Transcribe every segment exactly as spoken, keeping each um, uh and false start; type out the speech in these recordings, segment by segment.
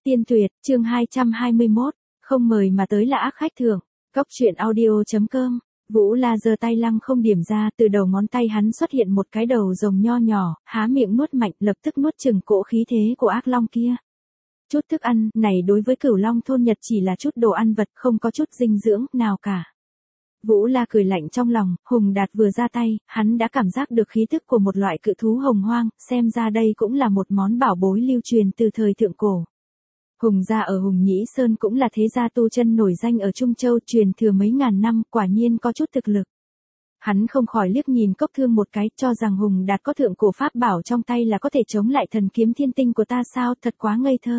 Tiên Tuyệt, chương hai trăm hai mươi mốt, không mời mà tới là ác khách thường. Cốc truyện audio.com. Vũ La giơ tay lăng không điểm ra, từ đầu ngón tay hắn xuất hiện một cái đầu rồng nho nhỏ, há miệng nuốt mạnh, lập tức nuốt chừng cỗ khí thế của ác long kia. Chút thức ăn này đối với Cửu Long thôn Nhật chỉ là chút đồ ăn vật, không có chút dinh dưỡng nào cả. Vũ La cười lạnh trong lòng, Hùng Đạt vừa ra tay, hắn đã cảm giác được khí tức của một loại cự thú hồng hoang, xem ra đây cũng là một món bảo bối lưu truyền từ thời thượng cổ. Hùng gia ở Hùng Nhĩ Sơn cũng là thế gia tu chân nổi danh ở Trung Châu, truyền thừa mấy ngàn năm, quả nhiên có chút thực lực. Hắn không khỏi liếc nhìn Cốc Thương một cái, cho rằng Hùng Đạt có thượng cổ pháp bảo trong tay là có thể chống lại thần kiếm thiên tinh của ta sao, thật quá ngây thơ.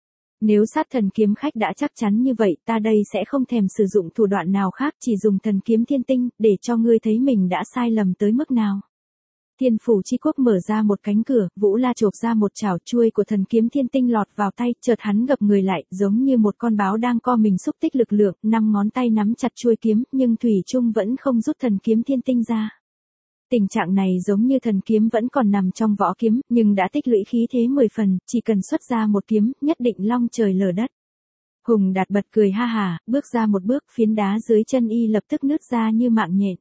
Nếu sát thần kiếm khách đã chắc chắn như vậy, ta đây sẽ không thèm sử dụng thủ đoạn nào khác, chỉ dùng thần kiếm thiên tinh, để cho ngươi thấy mình đã sai lầm tới mức nào. Thiên phủ chi quốc mở ra một cánh cửa, Vũ La chộp ra một chảo, chuôi của thần kiếm thiên tinh lọt vào tay, chợt hắn gập người lại, giống như một con báo đang co mình xúc tích lực lượng, năm ngón tay nắm chặt chuôi kiếm, nhưng thủy chung vẫn không rút thần kiếm thiên tinh ra. Tình trạng này giống như thần kiếm vẫn còn nằm trong vỏ kiếm, nhưng đã tích lũy khí thế mười phần, chỉ cần xuất ra một kiếm, nhất định long trời lở đất. Hùng Đạt bật cười ha hà, bước ra một bước, phiến đá dưới chân y lập tức nứt ra như mạng nhện.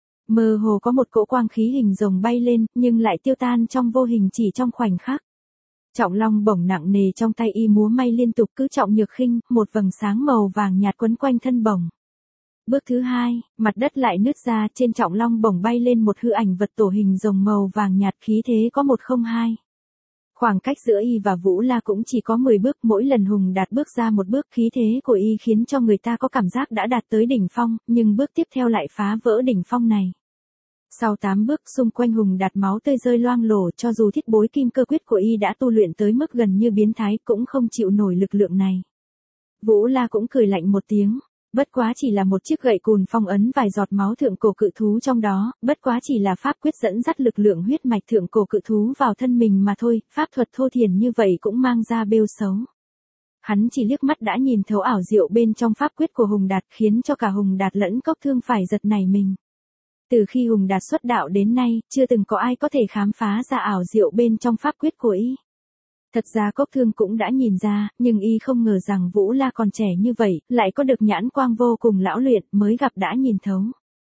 Mơ hồ có một cỗ quang khí hình rồng bay lên, nhưng lại tiêu tan trong vô hình chỉ trong khoảnh khắc. Trọng long bổng nặng nề trong tay y múa may liên tục, cứ trọng nhược khinh, một vầng sáng màu vàng nhạt quấn quanh thân bổng. Bước thứ hai, mặt đất lại nứt ra, trên trọng long bổng bay lên một hư ảnh vật tổ hình rồng màu vàng nhạt, khí thế có một không hai. Khoảng cách giữa y và Vũ La cũng chỉ có mười bước, mỗi lần Hùng Đạt bước ra một bước, khí thế của y khiến cho người ta có cảm giác đã đạt tới đỉnh phong, nhưng bước tiếp theo lại phá vỡ đỉnh phong này. Sau tám bước, xung quanh Hùng Đạt máu tươi rơi loang lổ, cho dù thiết bối kim cơ quyết của y đã tu luyện tới mức gần như biến thái, cũng không chịu nổi lực lượng này. Vũ La cũng cười lạnh một tiếng. Bất quá chỉ là một chiếc gậy cùn phong ấn vài giọt máu thượng cổ cự thú trong đó, bất quá chỉ là pháp quyết dẫn dắt lực lượng huyết mạch thượng cổ cự thú vào thân mình mà thôi, pháp thuật thô thiển như vậy cũng mang ra bêu xấu. Hắn chỉ liếc mắt đã nhìn thấu ảo diệu bên trong pháp quyết của Hùng Đạt, khiến cho cả Hùng Đạt lẫn Cốc Thương phải giật nảy mình. Từ khi Hùng Đạt xuất đạo đến nay, chưa từng có ai có thể khám phá ra ảo diệu bên trong pháp quyết của y. Thật ra Cốc Thương cũng đã nhìn ra, nhưng y không ngờ rằng Vũ La còn trẻ như vậy, lại có được nhãn quang vô cùng lão luyện, mới gặp đã nhìn thấu.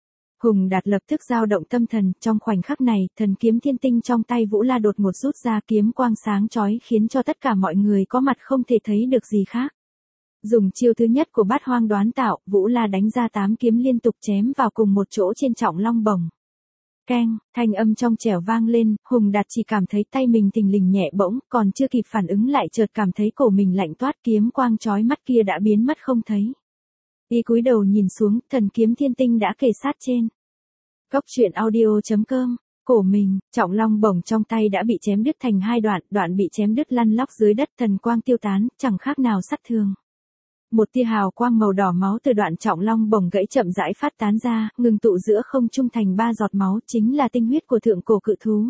Hùng Đạt lập tức dao động tâm thần, trong khoảnh khắc này, thần kiếm thiên tinh trong tay Vũ La đột ngột rút ra, kiếm quang sáng chói khiến cho tất cả mọi người có mặt không thể thấy được gì khác. Dùng chiêu thứ nhất của Bát Hoang Đoán Tạo, Vũ La đánh ra tám kiếm liên tục chém vào cùng một chỗ trên trọng long bổng. Keng, thanh âm trong trẻo vang lên, Hùng Đạt chỉ cảm thấy tay mình thình lình nhẹ bỗng, còn chưa kịp phản ứng lại chợt cảm thấy cổ mình lạnh toát, kiếm quang chói mắt kia đã biến mất không thấy. Y cúi đầu nhìn xuống, thần kiếm thiên tinh đã kề sát trên. Cốc truyện audio.com, cổ mình, trọng long bổng trong tay đã bị chém đứt thành hai đoạn, đoạn bị chém đứt lăn lóc dưới đất, thần quang tiêu tán, chẳng khác nào sát thương. Một tia hào quang màu đỏ máu từ đoạn trọng long bổng gãy chậm rãi phát tán ra, ngừng tụ giữa không trung thành ba giọt máu, chính là tinh huyết của thượng cổ cự thú.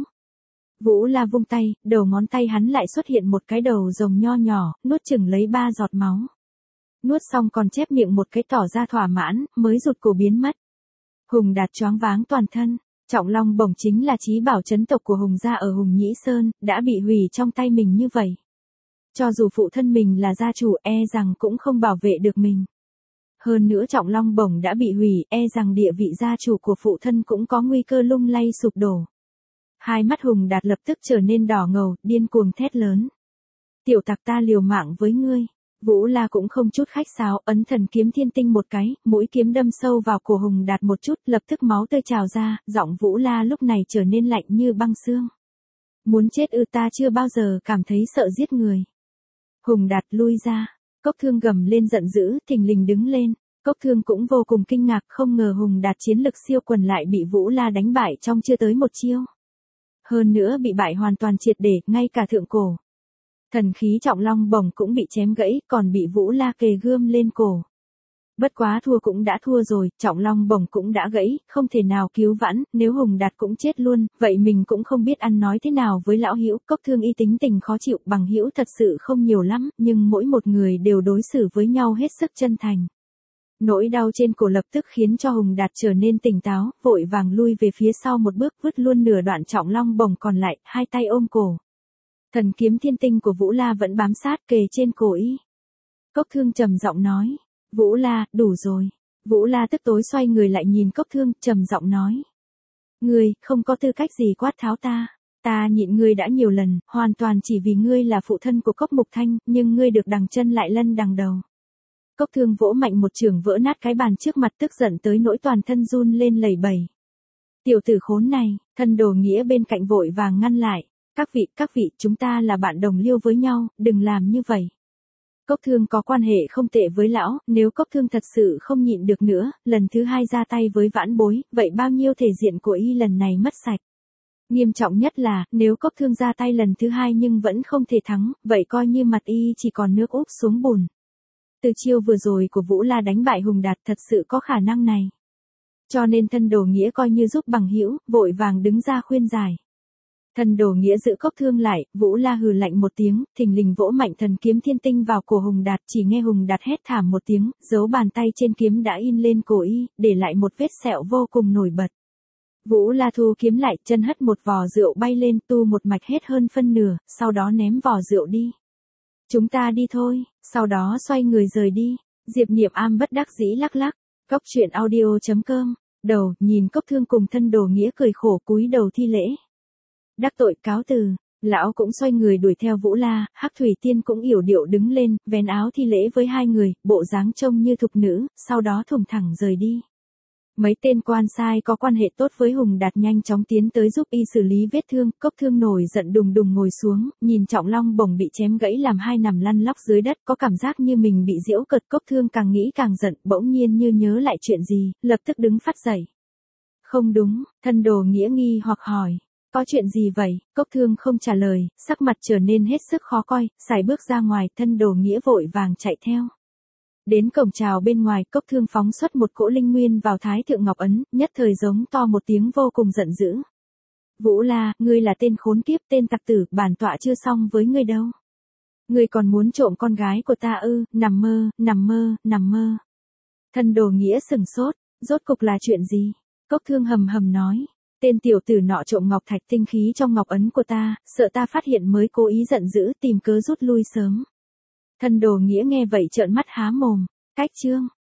Vũ La vung tay, đầu ngón tay hắn lại xuất hiện một cái đầu rồng nho nhỏ, nuốt chửng lấy ba giọt máu. Nuốt xong còn chép miệng một cái tỏ ra thỏa mãn, mới rụt cổ biến mất. Hùng Đạt choáng váng toàn thân, trọng long bổng chính là chí bảo chấn tộc của Hùng gia ở Hùng Nhĩ Sơn, đã bị hủy trong tay mình như vậy. Cho dù phụ thân mình là gia chủ, e rằng cũng không bảo vệ được mình. Hơn nữa trọng long bổng đã bị hủy, e rằng địa vị gia chủ của phụ thân cũng có nguy cơ lung lay sụp đổ. Hai mắt Hùng Đạt lập tức trở nên đỏ ngầu, điên cuồng thét lớn. Tiểu tặc, ta liều mạng với ngươi. Vũ La cũng không chút khách sáo, ấn thần kiếm thiên tinh một cái, mũi kiếm đâm sâu vào cổ Hùng Đạt một chút, lập tức máu tươi trào ra, giọng Vũ La lúc này trở nên lạnh như băng xương. Muốn chết ư? Ta chưa bao giờ cảm thấy sợ giết người. Hùng Đạt lui ra, Cốc Thương gầm lên giận dữ, thình lình đứng lên. Cốc Thương cũng vô cùng kinh ngạc, không ngờ Hùng Đạt chiến lực siêu quần lại bị Vũ La đánh bại trong chưa tới một chiêu. Hơn nữa bị bại hoàn toàn triệt để, ngay cả thượng cổ. Thần khí trọng long bổng cũng bị chém gãy, còn bị Vũ La kề gươm lên cổ. Bất quá thua cũng đã thua rồi, trọng long bổng cũng đã gãy, không thể nào cứu vãn, nếu Hùng Đạt cũng chết luôn, vậy mình cũng không biết ăn nói thế nào với lão hữu. Cốc Thương y tính tình khó chịu, bằng hữu thật sự không nhiều lắm, nhưng mỗi một người đều đối xử với nhau hết sức chân thành. Nỗi đau trên cổ lập tức khiến cho Hùng Đạt trở nên tỉnh táo, vội vàng lui về phía sau một bước, vứt luôn nửa đoạn trọng long bổng còn lại, hai tay ôm cổ. Thần kiếm thiên tinh của Vũ La vẫn bám sát kề trên cổ y. Cốc Thương trầm giọng nói. Vũ La, đủ rồi. Vũ La tức tối xoay người lại nhìn Cốc Thương, trầm giọng nói. Ngươi, không có tư cách gì quát tháo ta. Ta nhịn ngươi đã nhiều lần, hoàn toàn chỉ vì ngươi là phụ thân của Cốc Mục Thanh, nhưng ngươi được đằng chân lại lân đằng đầu. Cốc Thương vỗ mạnh một chưởng vỡ nát cái bàn trước mặt, tức giận tới nỗi toàn thân run lên lẩy bẩy. Tiểu tử khốn này, Thân Đồ Nghĩa bên cạnh vội vàng ngăn lại. Các vị, các vị, chúng ta là bạn đồng liêu với nhau, đừng làm như vậy. Cốc Thương có quan hệ không tệ với lão, nếu Cốc Thương thật sự không nhịn được nữa, lần thứ hai ra tay với vãn bối, vậy bao nhiêu thể diện của y lần này mất sạch. Nghiêm trọng nhất là, nếu Cốc Thương ra tay lần thứ hai nhưng vẫn không thể thắng, vậy coi như mặt y chỉ còn nước úp xuống bùn. Từ chiêu vừa rồi của Vũ La đánh bại Hùng Đạt thật sự có khả năng này. Cho nên Thân Đồ Nghĩa coi như giúp bằng hữu, vội vàng đứng ra khuyên giải. Thân Đồ Nghĩa giữ Cốc Thương lại, Vũ La hừ lạnh một tiếng, thình lình vỗ mạnh thần kiếm thiên tinh vào cổ Hùng Đạt, chỉ nghe Hùng Đạt hét thảm một tiếng, dấu bàn tay trên kiếm đã in lên cổ y, để lại một vết sẹo vô cùng nổi bật. Vũ La thu kiếm lại, chân hất một vò rượu bay lên, tu một mạch hết hơn phân nửa, sau đó ném vò rượu đi. Chúng ta đi thôi, sau đó xoay người rời đi. Diệp Niệm Am bất đắc dĩ lắc lắc. Cốc truyện audio chấm com. Đầu, nhìn Cốc Thương cùng Thân Đồ Nghĩa cười khổ cúi đầu thi lễ. Đắc tội cáo từ, lão cũng xoay người đuổi theo Vũ La, Hắc Thủy Tiên cũng yểu điệu đứng lên, vén áo thi lễ với hai người, bộ dáng trông như thục nữ, sau đó thùng thẳng rời đi. Mấy tên quan sai có quan hệ tốt với Hùng Đạt nhanh chóng tiến tới giúp y xử lý vết thương, Cốc Thương nổi giận đùng đùng ngồi xuống, nhìn Trọng Long Bổng bị chém gãy làm hai nằm lăn lóc dưới đất, có cảm giác như mình bị giễu cợt. Cốc Thương càng nghĩ càng giận, bỗng nhiên như nhớ lại chuyện gì, lập tức đứng phát dậy. Không đúng, Thân Đồ Nghĩa nghi hoặc hỏi. Có chuyện gì vậy? Cốc Thương không trả lời, sắc mặt trở nên hết sức khó coi, sải bước ra ngoài, Thân Đồ Nghĩa vội vàng chạy theo. Đến cổng chào bên ngoài, Cốc Thương phóng xuất một cỗ linh nguyên vào Thái Thượng Ngọc Ấn, nhất thời giống to một tiếng vô cùng giận dữ. Vũ La, ngươi là tên khốn kiếp, tên tặc tử, bản tọa chưa xong với ngươi đâu. Ngươi còn muốn trộm con gái của ta ư? Nằm mơ, nằm mơ, nằm mơ. Thân Đồ Nghĩa sừng sốt, rốt cục là chuyện gì? Cốc Thương hầm hầm nói. Tên tiểu tử nọ trộm ngọc thạch tinh khí trong ngọc ấn của ta, sợ ta phát hiện mới cố ý giận dữ tìm cớ rút lui sớm. Thân Đồ Nghĩa nghe vậy trợn mắt há mồm, cách chương.